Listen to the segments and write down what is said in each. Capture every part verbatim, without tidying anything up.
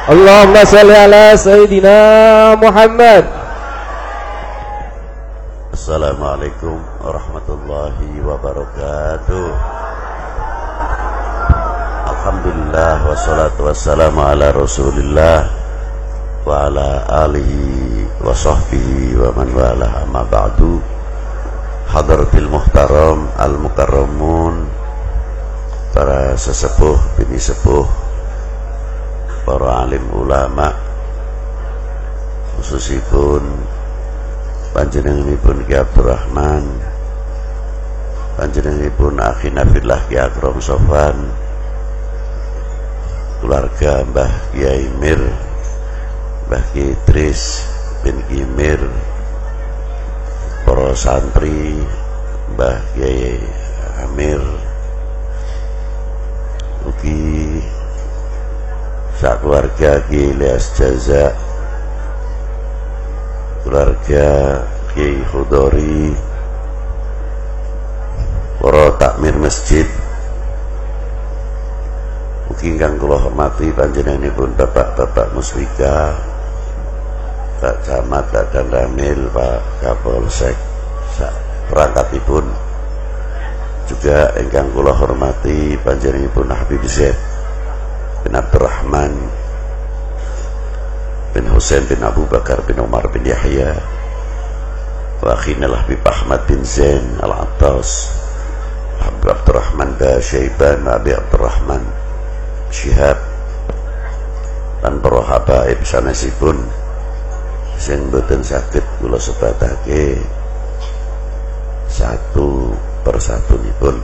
Allahumma salli ala Sayyidina Muhammad. Assalamualaikum warahmatullahi wabarakatuh. Alhamdulillah wassalatu wassalamu ala Rasulillah wa ala alihi wa sahbihi wa man wala, amma ba'du. Hadratil muhtaram al-mukarramun, para sesepuh bini sepuh, para alim ulama, khususipun panjenenganipun Ki Abdurrahman, panjenenganipun akhina fillah Ki Akram Sofwan, keluarga Mbah Kiai Mir, Mbah Ki Idris bin Kimir, para santri Mbah Kiai Amir, ugi sak keluarga Kiai Ilyas Jaza, keluarga Kiai Khudori, para takmir masjid, ugi ingkang kula hormati panjenenganipun Bapak-bapak Muswika, Pak Camat, Pak Danramil, Pak Kapolsek, sak perangkatipun. Juga ingkang kula hormati panjenenganipun Habib Zaid bin Abdurrahman bin Husain bin Abu Bakar bin Umar bin Yahya, wa akhina Habib Ahmad bin Zain Al-Attas, Habib Abdurrahman Basyaiban, Habib Abdurrahman Syihab, dan para habaib sanesipun sing boten saged kula sebatake satu persatunipun.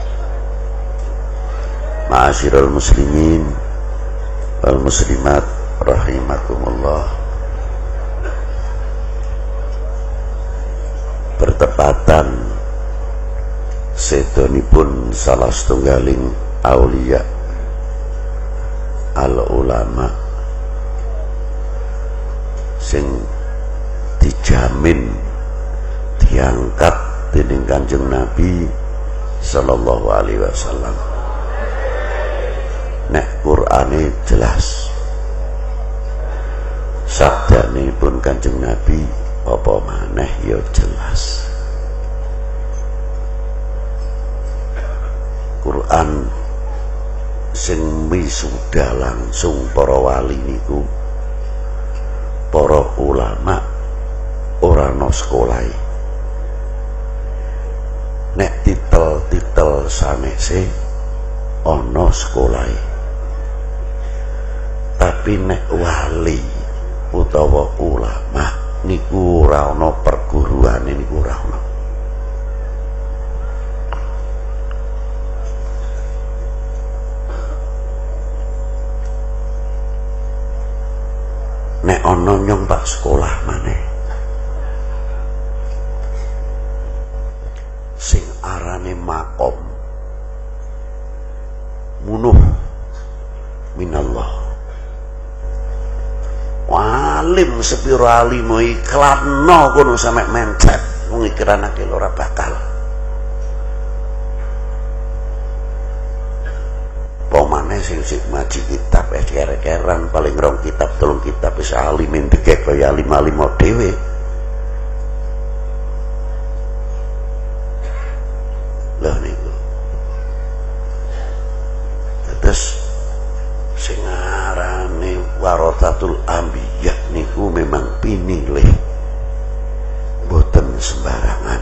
Ma'asyiral muslimin wal muslimat rahimakumullah. Bertepatan sedonipun salah setunggaling aulia al ulama sing dijamin diangkat dening Kanjeng Nabi sallallahu alaihi wasallam. Nek Qur'ane jelas, sabdane pun Kanjeng Nabi apa maneh ya jelas. Quran sing wisuda langsung para wali niku, para ulama ora ana sekolahe. Nek titel-titel sanese ana sekolahe, tapi nek wali utawa ulama niku ora ana perguruane, niku ora ana. Nek ana nyong tak sekolah maneh sing arane makom munuh minallah, walim sepiro alim iklanno kono sampe mencet wong ikiranake ora bakal. Pomane sing sik ngaji kitab es kere-keran paling rong kitab telung kitab wis alim ndek kaya alim-alim dhewe. Lah niku terus sing arane Warathatul Anbiya niku memang pinilih boten sembarangan.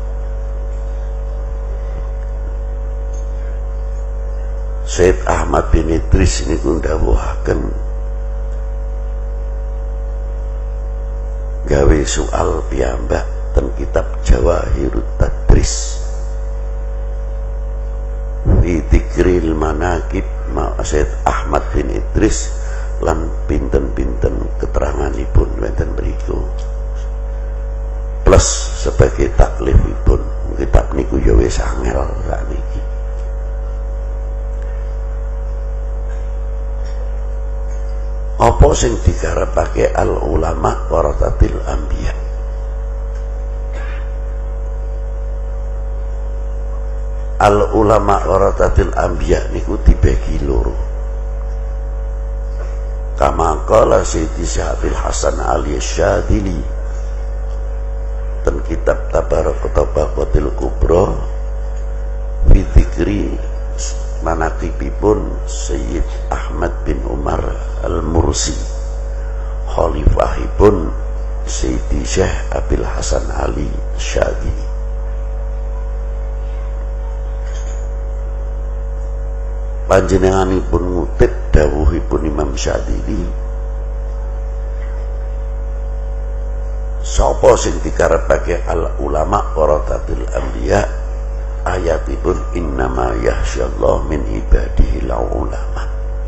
Syed Ahmad bin Idris niku ndawuhaken gawe soal piyambak ten kitab Jawahirut Tadris fi dzikril manaqib ma Syed Ahmad bin Idris lan pinten-pinten keteranganipun wonten mriku plus sebagai taklifipun. Kitab niku ya wis angel sakniki. Apa sing digarapake al ulama warathatil anbiya? Al ulama warathatil anbiya niku dibagi loro. kama qala Sayyidi Syabil Hasan Ali Syadili dan kitab Tabarak Tabaqatil Kubra fi dzikri manaqibipun Sayyid Ahmad bin Umar Al-Mursi khalifahipun Sayyidi Syekh Abil Hasan Ali Syadili. Panjenenganipun ngutip dawuhipun Imam Syadili, sapa sing dikarepake al ulama warasatul anbiya, ayatipun innama yahsyallahu min ibadihi ulama.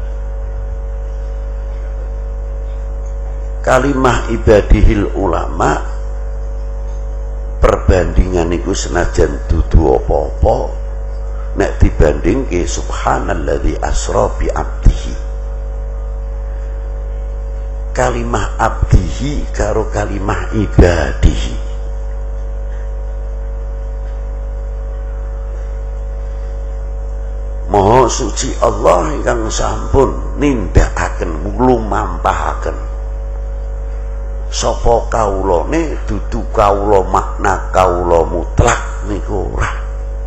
Kalimah ibadihil ulama perbandingan iku senajan dudu apa-apa nek dibanding ke subhanalladzi asra bi abdihi. Kalimah abdihi karo kalimah ibadihi, Maha suci Allah ingkang sampun nindakaken nglumampahaken sapa kawulane dudu kawula makna kawula mutlak niku ora.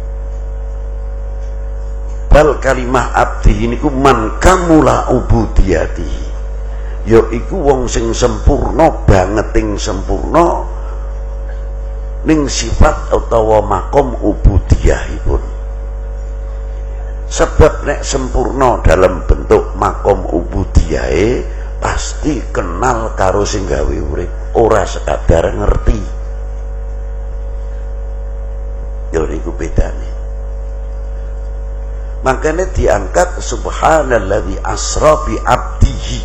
Bal kalimah abdi niku man kamula ubudiyati, ya iku wong sing sempurna bangeting sempurna ning sifat utawa makom ubudiyahipun. Sebab nek sempurna dalam bentuk makom ubudiyahe pasti kenal karo sing gawe urip, ora sekadar ngerti. Ya niku bedane. Makanya diangkat subhanalladzi asra bi abdihi,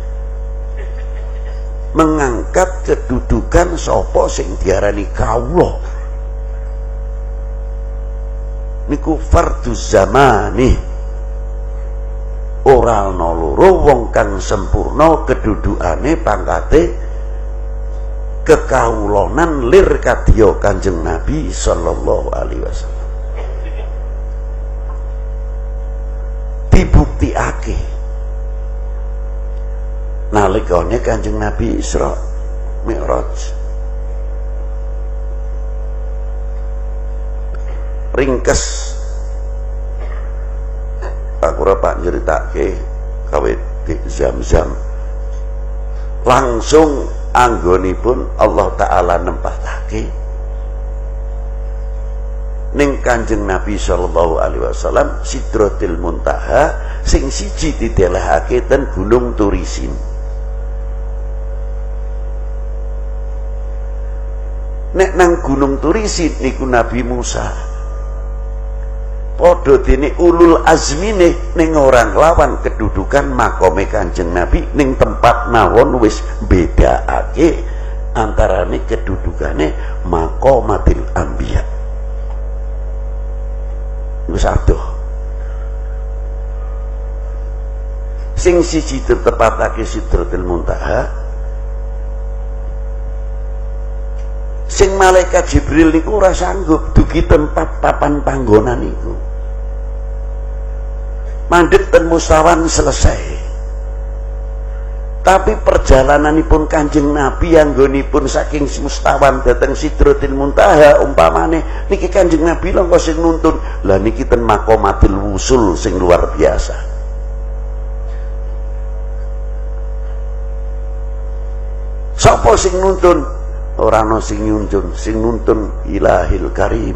mengangkat kedudukan sapa sing diarani kawula niku farduz zamani, ora ana loro wong kang sempurna kedudukane pangkate kekawulanan lir kadya Kanjeng Nabi sallallahu alaihi wasallam. Dibuktiake nalikane Kanjeng Nabi Isra Mi'raj, ringkes aku ora pak nyeritake kawit di Zam-Zam, langsung anggonipun Allah Ta'ala nempatake ning Kanjeng Nabi sallallahu alaihi wasallam Sidratil Muntaha sing siji didelehake ten Gunung Turisin. Nek nang Gunung Turisin niku Nabi Musa padha dene ulul azmine ning orang lawan kedudukan makome Kanjeng Nabi ning tempat mawon wis bedakake antarane kedudukane maqamatil anbiya. Wis adoh. Sing siji tetepatake Sidratul Muntaha, sing malaikat Jibril niku ora sanggup dugi tempat papan panggonan niku. Mandheg ten Mustawan selesai. Tapi perjalananipun Kanjeng Nabi anggonipun saking Mustawan dhateng Sidratil Muntaha umpamane niki Kanjeng Nabi lho kok sing nuntun. Lah niki ten maqamatil wusul sing luar biasa. Sapa sing nuntun? Ora ana sing nyuntun, sing nuntun Ilahil Karim.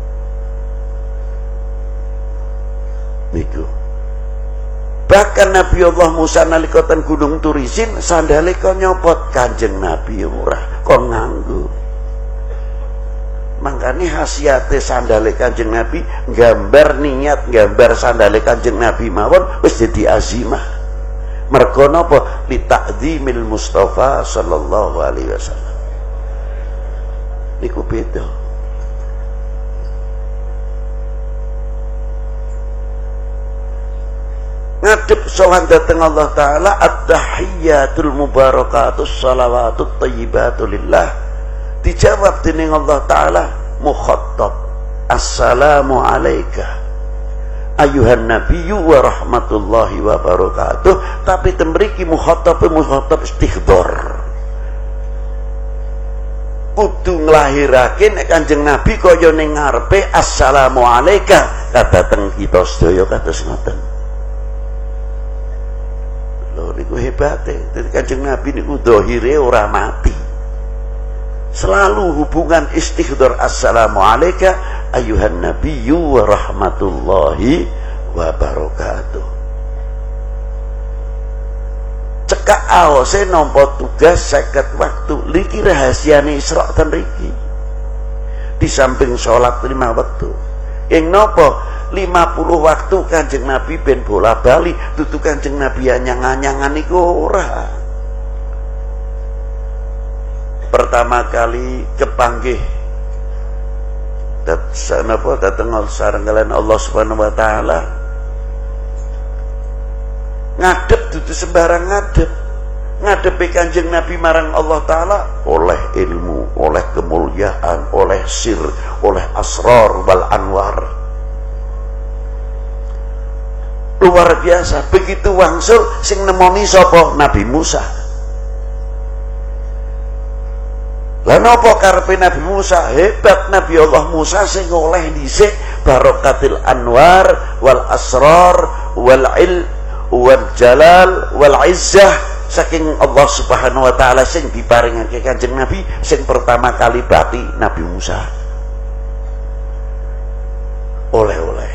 Niku. Bahkan Nabi Allah Musa nalika ten Gunung Turisin sandale kok nyopot, Kanjeng Nabi ora kon nganggo. Mangkane khasiate sandale Kanjeng Nabi gambar niat gambar sandale Kanjeng Nabi mawon wis dadi azimah. Mergo napa? Li ta'dzimil Mustafa sallallahu alaihi wasallam. Niku beda. Ngadep sowan dateng Allah Ta'ala, at-tahiyyatul mubarakatus salawatut thayyibatu lillah. Dijawab dening Allah Ta'ala, mukhattab, assalamu alaika ayuhan nabiyyu wa rahmatullahi wa barakatuh, tapi temriki mukhatab mukhatab istihdar. Kudu nglahirake nek Kanjeng Nabi kaya ning ngarepe assalamu alayka kadhateng kita sedaya kados ngoten. Lho niku hebate. Dadi Kanjeng Nabi niku dhahire ora mati. Selalu hubungan istihdar assalamu alayka ayuhan nabiyyu wa rahmatullahi wa barakatuh. Cekak awase nampa tugas seket waktu niki rahasiane Isra ten riki. Di samping salat lima waktu. Ing napa lima puluh waktu Kanjeng Nabi ben bola-bali, dudu Kanjeng Nabi anyang-anyangan niku ora. Pertama kali kepanggih napa dateng sareng kalian Allah Subhanahu wa taala. Ngadep dudu sembarang ngadep. Ngadepi Kanjeng Nabi marang Allah taala oleh ilmu, oleh kemuliaan, oleh sir, oleh asrar wal anwar. Luar biasa. Begitu wangsul sing nemoni sapa? Nabi Musa. Lah napa karepe Nabi Musa? Hebat Nabi Allah Musa sing oleh dhisik barakatil anwar wal asrar wal il wal jalal wal izzah saking Allah Subhanahu wa taala sing diparingake Kanjeng Nabi sing pertama kali bati Nabi Musa. Oleh-oleh.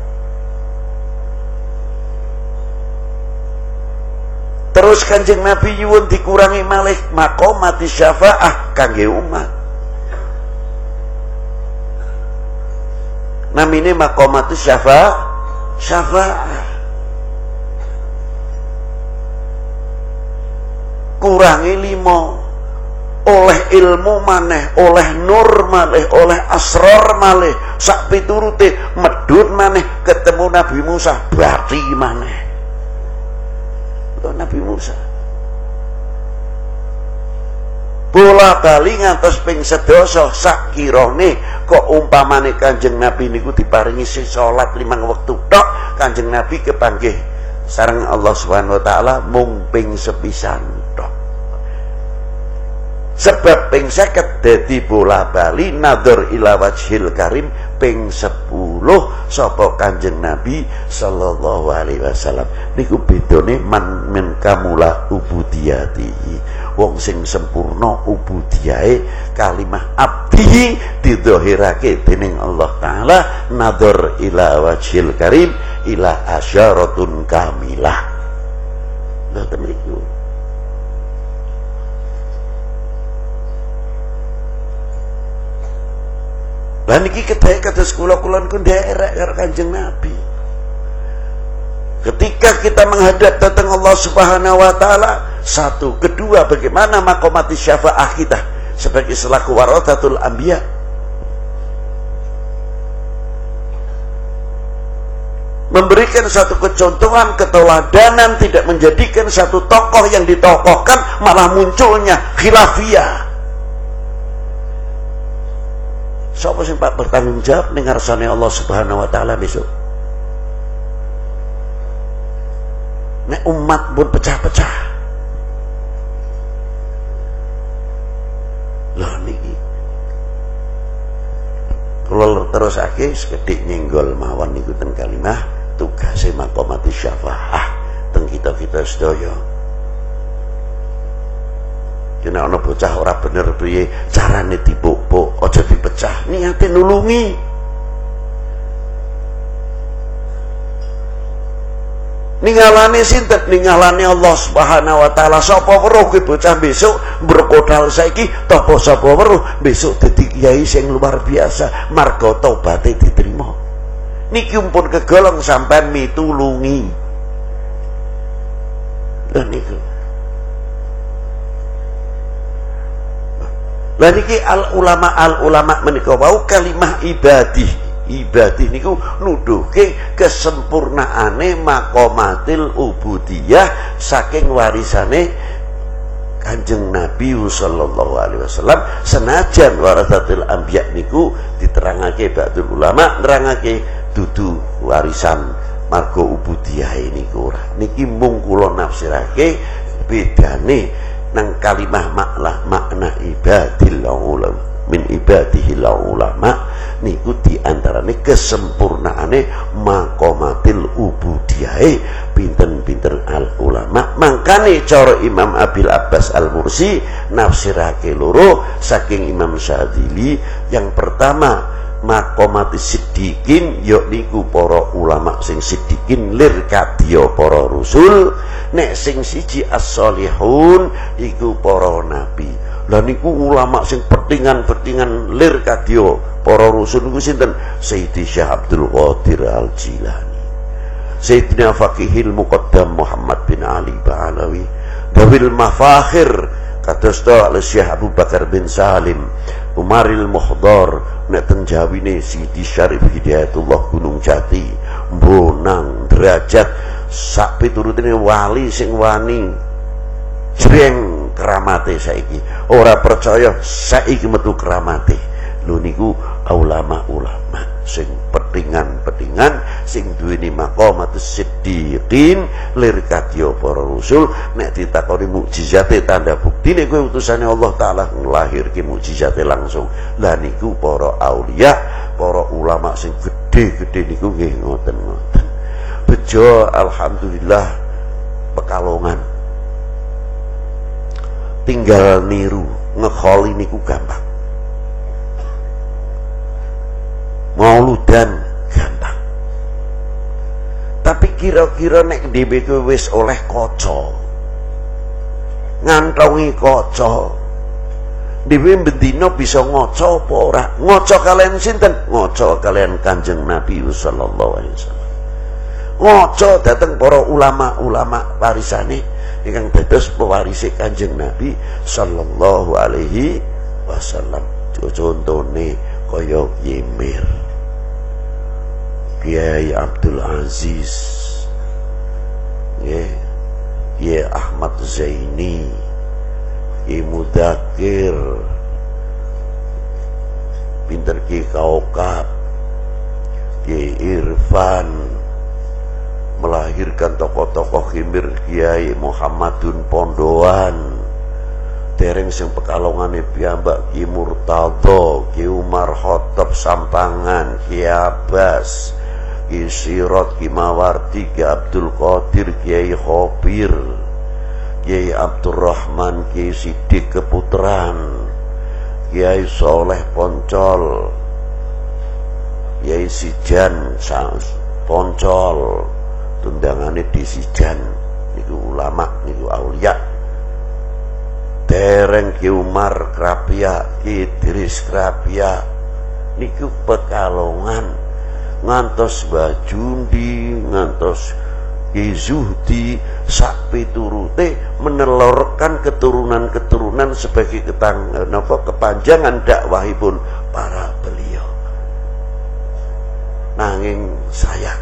Terus Kanjeng Nabi nyuwun dikurangi malih maqamati syafaah kangge umat. Namine maqamati syafaah, syafaah. Kurangi lima, oleh ilmu maneh, oleh nur maneh, oleh asrar maneh, sak piturute medhun maneh ketemu Nabi Musa bati maneh. Nabi Musa bola bali ngantos ping sedasa sak kirane kok umpamane Kanjeng Nabi niku diparingi salat limang wektu tok, Kanjeng Nabi kepanggih sareng Allah Subhanahu wa taala mung ping sepisan tok. Sebab ping seket dadi bola bali nadhar ila wajhil karim ping sepuluh sapa Kanjeng Nabi sallallahu alaihi wasallam. Niku bedane man min kamula ubudiyati. Wong sing sempurna ubudiyahe kalimah abdi didhahirake dening Allah taala nadhar ila wajhil karim ila asyaratun kamilah. Lha temriku lan iki kedhe kados kula-kula niku nderek karo Kanjeng Nabi. Ketika kita menghadap datang Allah Subhanahu wa taala, satu, kedua bagaimana maqamati syafaah kita sebagai selaku warathatul anbiya. Memberikan satu kecontohan, keteladanan, tidak menjadikan satu tokoh yang ditokohkan malah munculnya khilafiyah. Siapa sing pak bertanggung jawab ning ngarsane Allah Subhanahu wa taala besok? Nek umat pun pecah-pecah. Loh niki. Kalau terusake sekedhik nyenggol mawon niku ten kalimah tugase maqamati syafaah teng kita-kita sedaya. Kena ana bocah ora bener piye carane dipuk-puk, aja dipecah, niate nulungi. Ningalane sinten? Ningalane Allah Subhanahu wa taala. Sapa weruh kuwi bocah besok berkodal saiki topo sapa weruh besok dadi kiai sing luar biasa, marga tobaté diterima. Niki pun kegolong sampean mitulungi. Lha niku Lah niki al ulama al ulama menika wau kalimah ibadih. Ibadih niku nuduhke kesempurnaane maqamatil ubudiyah saking warisane Kanjeng Nabi sallallahu alaihi wasallam senajan warasatul anbiya niku diterangake ba'dul ulama nerangake dudu warisan marga ubudiyah niku ora. Niki mung kula nafsirake bedane nang kalimah makna makna ibadil ulama min ibadihil ulama niku diantarane kesempurnaane maqamatil ubudiyah pinten-pinten al ulama. Mangkane cara Imam Abil Abbas Al-Mursi nafsirake loro saking Imam Syadzili. Yang pertama maqamatis siddiqin ya niku para ulama sing siddiqin lir kadya para rasul. Nek sing siji as-solihun iku para nabi. Lah niku ulama sing petingan-petingan lir kadya para rasul niku sinten? Sayyidi Syekh Abdul Qadir Al-Jilani, Sayyidina Faqihil Muqaddam Muhammad bin Ali Ba'alawi, Dawil Mafakhir kados Syekh Abu Bakar bin Salim, Umaril Muhdar nek ten Jawine Sidi Syarif Hidayatullah Gunung Jati, Bonang derajat sak piturutine wali sing wani jreng keramate saiki. Ora percaya saiki metu keramate. Lho niku ulama-ulama sing petingan-petingan sing duweni maqamatus siddiqin lir kadya para rasul. Nek ditakoni mukjizate tanda buktine kowe utusane Allah taala nglahirke mukjizate langsung. Lah niku para aulia, para ulama sing gedhe-gedhe niku nggih ngoten-ngoten. Bejo alhamdulillah Pekalongan. Tinggal niru ngekholi niku gampang. Mauludan gampang. Tapi kira-kira nek dhewe kowe wis oleh kaca, ngantongi kaca, dhewe bendina bisa ngaca apa ora? Ngaca kalian sinten? Ngaca kalian Kanjeng Nabi sallallahu alaihi wasallam. Ngaca dateng para ulama-ulama warisane ingkang dados pewarise Kanjeng Nabi sallallahu alaihi wasallam. Contone kaya Yemir, Kiai Abdul Aziz, ya, Kiai Ahmad Zaini, Kiai Mudakir, pinter Kiai Kaukab, Kiai Irfan, melahirkan tokoh-tokoh Himir Kiai Muhammadun Pondoan, dereng sing Pekalongane piyambak Ki Murtadho, Ki Umar Khattab Sampangan, Ki Abbas, Ki Sirot, Ki Mawardi, Ki Abdul Qadir, Kiai Khobir, Kiai Abdurrahman, Kiai Sidik Keputran, Kiai Soleh Poncol, Kiai Sijan Poncol, tundangane di Sijan niku ulama niku aulia. Dereng Ki Umar Krapia, Ki Idris Krapia niku Pekalongan, ngantos Bajundi, ngantos Ki Zuhdi sak piturute menelurkan keturunan-keturunan sebagai ketang napa kepanjangan dakwahipun para beliau. Nanging sayang,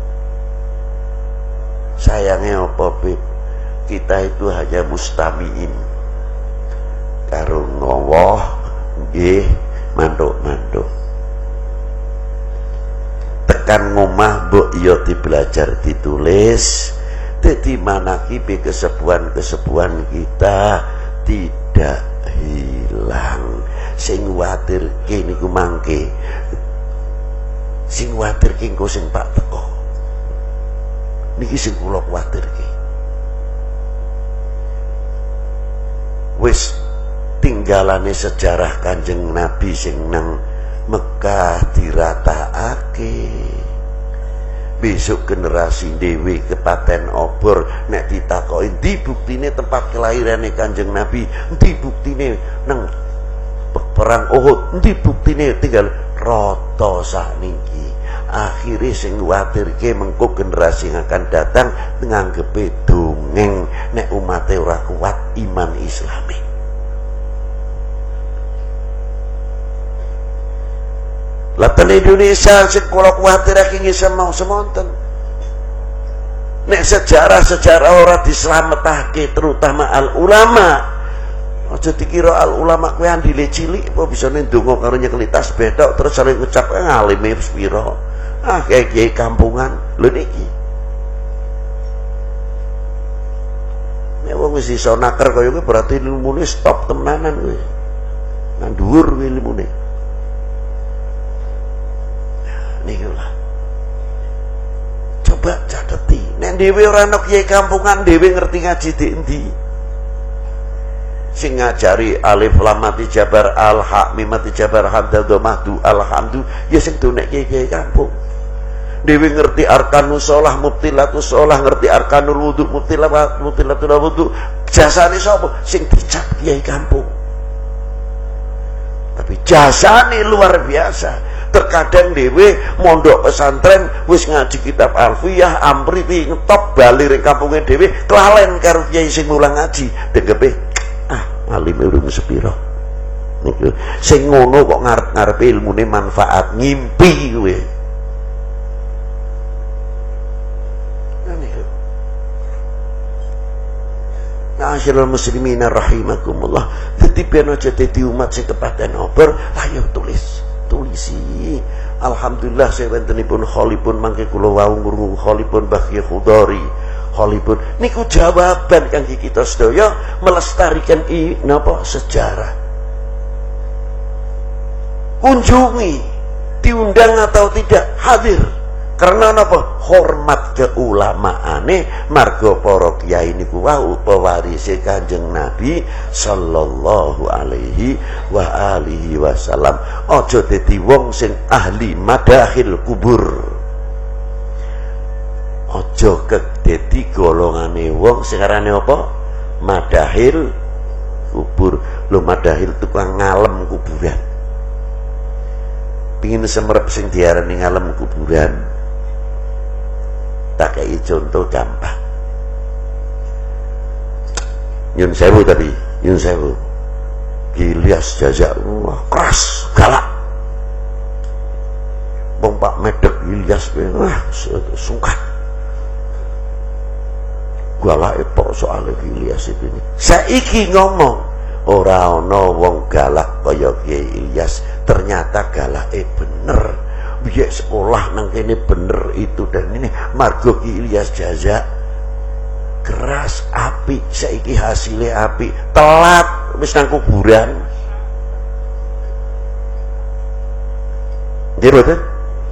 sayangnya apa Bib? Kita itu hanya mustamiin karo ngowoh nggih mantuk-mantuk. Tekan ngomah mbok iya dibelajar ditulis, dadi manakibe kesepuhan-kesepuhan kita tidak hilang. Sing kuwatirke niku mangke, sing kuwatirke engko sing tak teko niki sing kula kuwatirke. Wis tinggalane sejarah Kanjeng Nabi sing nang Mekah diratakake. Besok generasi dhewe kepaten obor nek ditakoki ndi buktine tempat kelahirane Kanjeng Nabi, ndi buktine nang perang Uhud, ndi buktine tinggal rata sakniki. Akhirnya sing kuwatirke mengko generasi yang akan datang nganggepe dongeng nek umate ora kuat iman Islami. Laten Indonesia sing kula kuwatirake nggih semau semonten. Nek sejarah-sejarah ora dislametake terutama al ulama Aja dikira al ulama kuwi andile cilik apa bisane ndonga karo nyekeli tas bedok terus saling ngucap ngalime pira. Ah kiai-kiai kampungan. Lho niki. Nek wong wis iso naker kaya kuwi berarti ilmune stop temenanan kuwi. Nang dhuwur kuwi ilmune. Niki lah. Coba cateti. Nek dhewe ora ana kiai kampungan dhewe ngerti ngaji di endi? Sing ngajari alif lam mati jabar al ha mim mati jabar hamdal dhammah du alhamdu ya sing donek kiai kampung. Dewi ngerti arkanus shalah mubtilatus shalah, ngerti arkanul wudu mubtilat mubtilatul wudu. Jasane sapa? Sing dicap kiai kampung. Tapi jasane luar biasa. Terkadang dhewe mondok pesantren wis ngaji kitab alfiyah amriti ngetop bali ring kampunge dhewe kelalen karo kiai sing mulang ngaji degepe ah alime urung sepira niku sing ngono kok ngarep-ngarepe ilmune manfaat ngimpi kowe niku Ma'asyiral muslimina rahimakumullah. Dadi ben aja dadi umat sing kepaten obor, ayo tulis tulisi. Alhamdulillah saya wentenipun kholipun mangke kula wau ngrungu kholipun Mbah Kiai Khudari. Kholipun niku jawaban kangge kita sedaya melestarikan i napa sejarah. Kunjungi, diundang atau tidak hadir. Karena napa? Hormat keulamaane marga para kiai niku wau pewarise Kanjeng Nabi sallallahu alaihi wa alihi wasallam. Aja dadi wong sing ahli madahil kubur. Aja kedadi golongane wong sing arane apa? Madahil kubur. Lho madahil tukang ngalem kuburan. Pingin semerep sing diarani ngalem kuburan. Tak kayak contoh gampang. Nyun sewu tadi, nyun sewu. Ilyas Jajak, wah keras, galak. Bang Pak Medek Ilyas, wah sungkan. Galak epok soal Ilyas itu ini. Saiki ngomong, ora ana wong galak kaya Kiai Ilyas, ternyata galake bener. Biar sekolah nang kene bener itu dan ini margo Ki Ilyas Jajak keras api saiki hasilnya api telat wis nang kuburan nggih mboten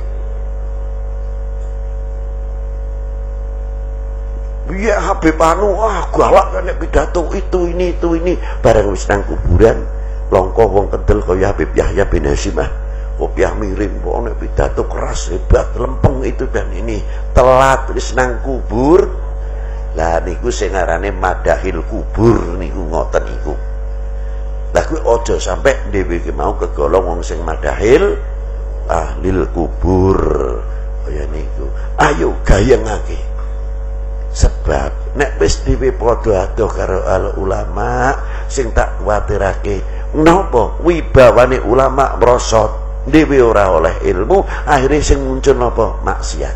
biar Habib anu ah galak nek pidato itu ini itu ini bareng wis nang kuburan longko wong kendel kaya Habib Yahya bin Hasyim ah kopiah miring kok nek pidato keras hebat lempeng itu dan ini telat wis nang kubur. Lah niku sing arane madahil kubur niku ngoten niku. Lah kuwi aja sampe dhewe iki mau kegolong wong sing madahil ahlil kubur kaya niku. Ayo gayengake. Sebab nek wis dhewe padha adoh karo al ulama sing tak kuwatirake napa wibawane ulama merosot dhewe ora oleh ilmu akhirnya sing muncul apa maksiat.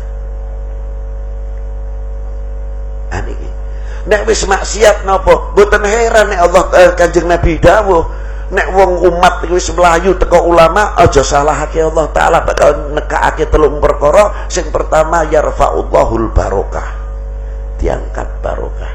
Aniki nek wis maksiat napa mboten heran nek Allah eh, Kanjeng Nabi dawuh nek wong umat wis mlayu teko ulama aja salahake Allah taala bakal nekakake telung perkara. Sing pertama yarfa'ullahul barokah, diangkat barokah.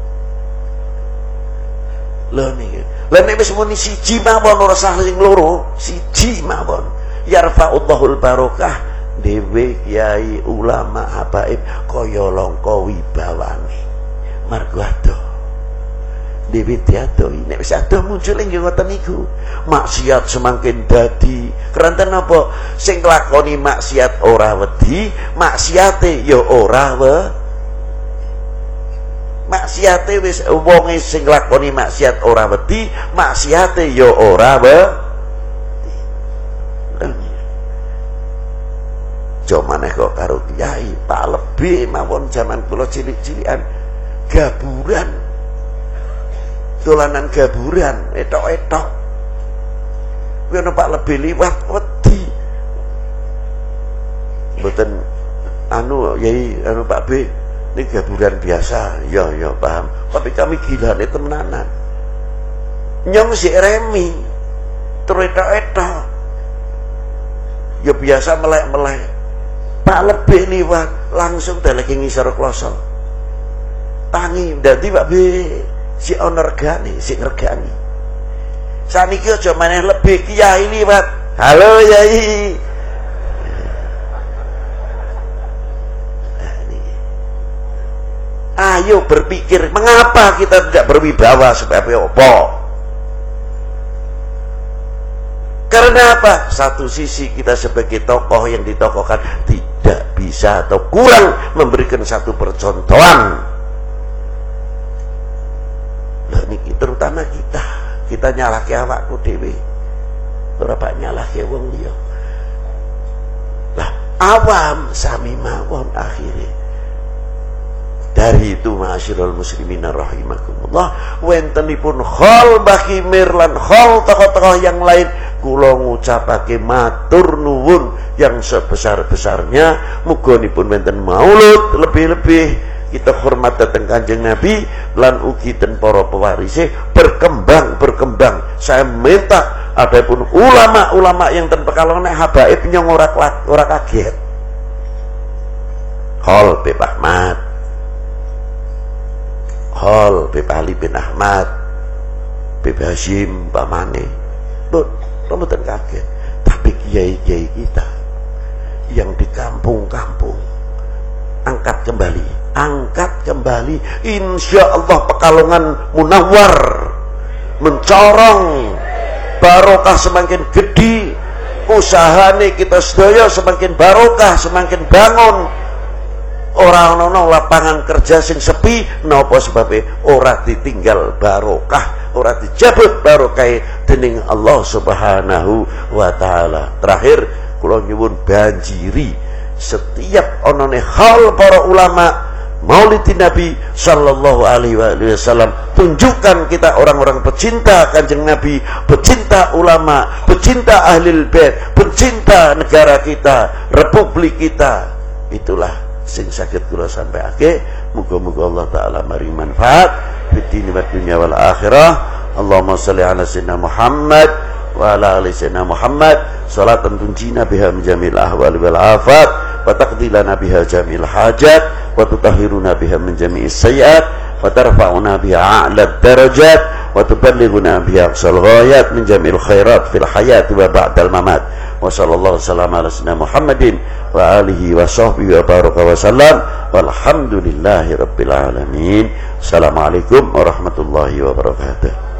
Lho niki lha nek wis muni siji mawon ora sah sing loro, siji mawon yarfa'ullahul barokah dewe kiai ulama habaib kaya langka wibawane margo adoh dewe diadoh nek wis adoh muncul ing ngoten niku maksiat semakin dadi keranten apa sing nglakoni maksiat ora wedi maksiate ya ora we maksiate wis wonge sing nglakoni maksiat ora wedi maksiate ya ora we Jamaneh kok karo kiai Pak Lebih mawon zaman kula cilik-cilikan gaburan dolanan gaburan etok-etok kuwi ana Pak Lebih liwat wedi mboten anu yai anu Pak B ini gaburan biasa ya ya paham tapi kami gilane temenanan nyong si remi tereta-eta ya biasa melek-melek pak lebih liwat langsung lagi ngisor kloso tangi dadi Pak B si onergani si ngergani saniki aja maneh lebih kiai liwat halo yai ayo berpikir mengapa kita tidak berwibawa sebab apa. Karena apa? Satu sisi kita sebagai tokoh yang ditokohkan tidak bisa atau kurang memberikan satu percontohan. Nah ini terutama kita, kita nyalahke awakku dhewe. Ora pak nyalahke wong liya. Lah awam sami mawon akhirnya. Dari itu ma'asyiral muslimin rahimakumullah wentenipun khol Mbah Kimir lan khol tokoh-tokoh yang lain kula ngucapake matur nuwun yang sebesar-besarnya mugonipun wonten maulud lebih-lebih kita hormat datang Kanjeng Nabi lan ugi ten para pewarise berkembang berkembang saya minta adapun ulama-ulama yang ten pekalongan habaib nyong ora ora kaget khol Beb Ahmad Hol Beb Ali bin Ahmad Beb Hashim Pak Mane Loh, rambutan kaget tapi kiai-kiai kita yang di kampung-kampung angkat kembali angkat kembali insya Allah Pekalongan munawwar mencorong barokah semakin gede usahane kita sedaya semakin barokah semakin bangun orang nono lapangan kerja sing sepi napa sebabnya ora ditinggal barokah ora dijabut barokah dening Allah Subhanahu wa taala. Terakhir kula nyuwun banjiri setiap onone hal para ulama Maulidin Nabi sallallahu alaihi wasallam tunjukkan kita orang-orang pecinta Kanjeng Nabi, pecinta ulama, pecinta ahlul bait, pecinta negara kita, republik kita. Itulah sing saged kula sampaiake muga-muga Allah taala maring manfaat fid dini wad dunya wal akhirah. Allahumma shalli ala sayyidina Muhammad wa ala ali sayyidina Muhammad salatan tunjina biha min jamil ahwali wal afat wa taqdilana biha jamil hajat wa tutahhiruna biha min jami'is sayyi'at wa tarfa'una biha a'la darajat wa tuballighuna biha aqsal ghayat min jamil khairat fil hayati wa ba'dal mamat. Wa sallallahu wasallam ala sayyidina Muhammadin wa alihi wa sahbihi wa baraka wa sallam walhamdulillahi rabbil alamin. Assalamualaikum warahmatullahi wabarakatuh.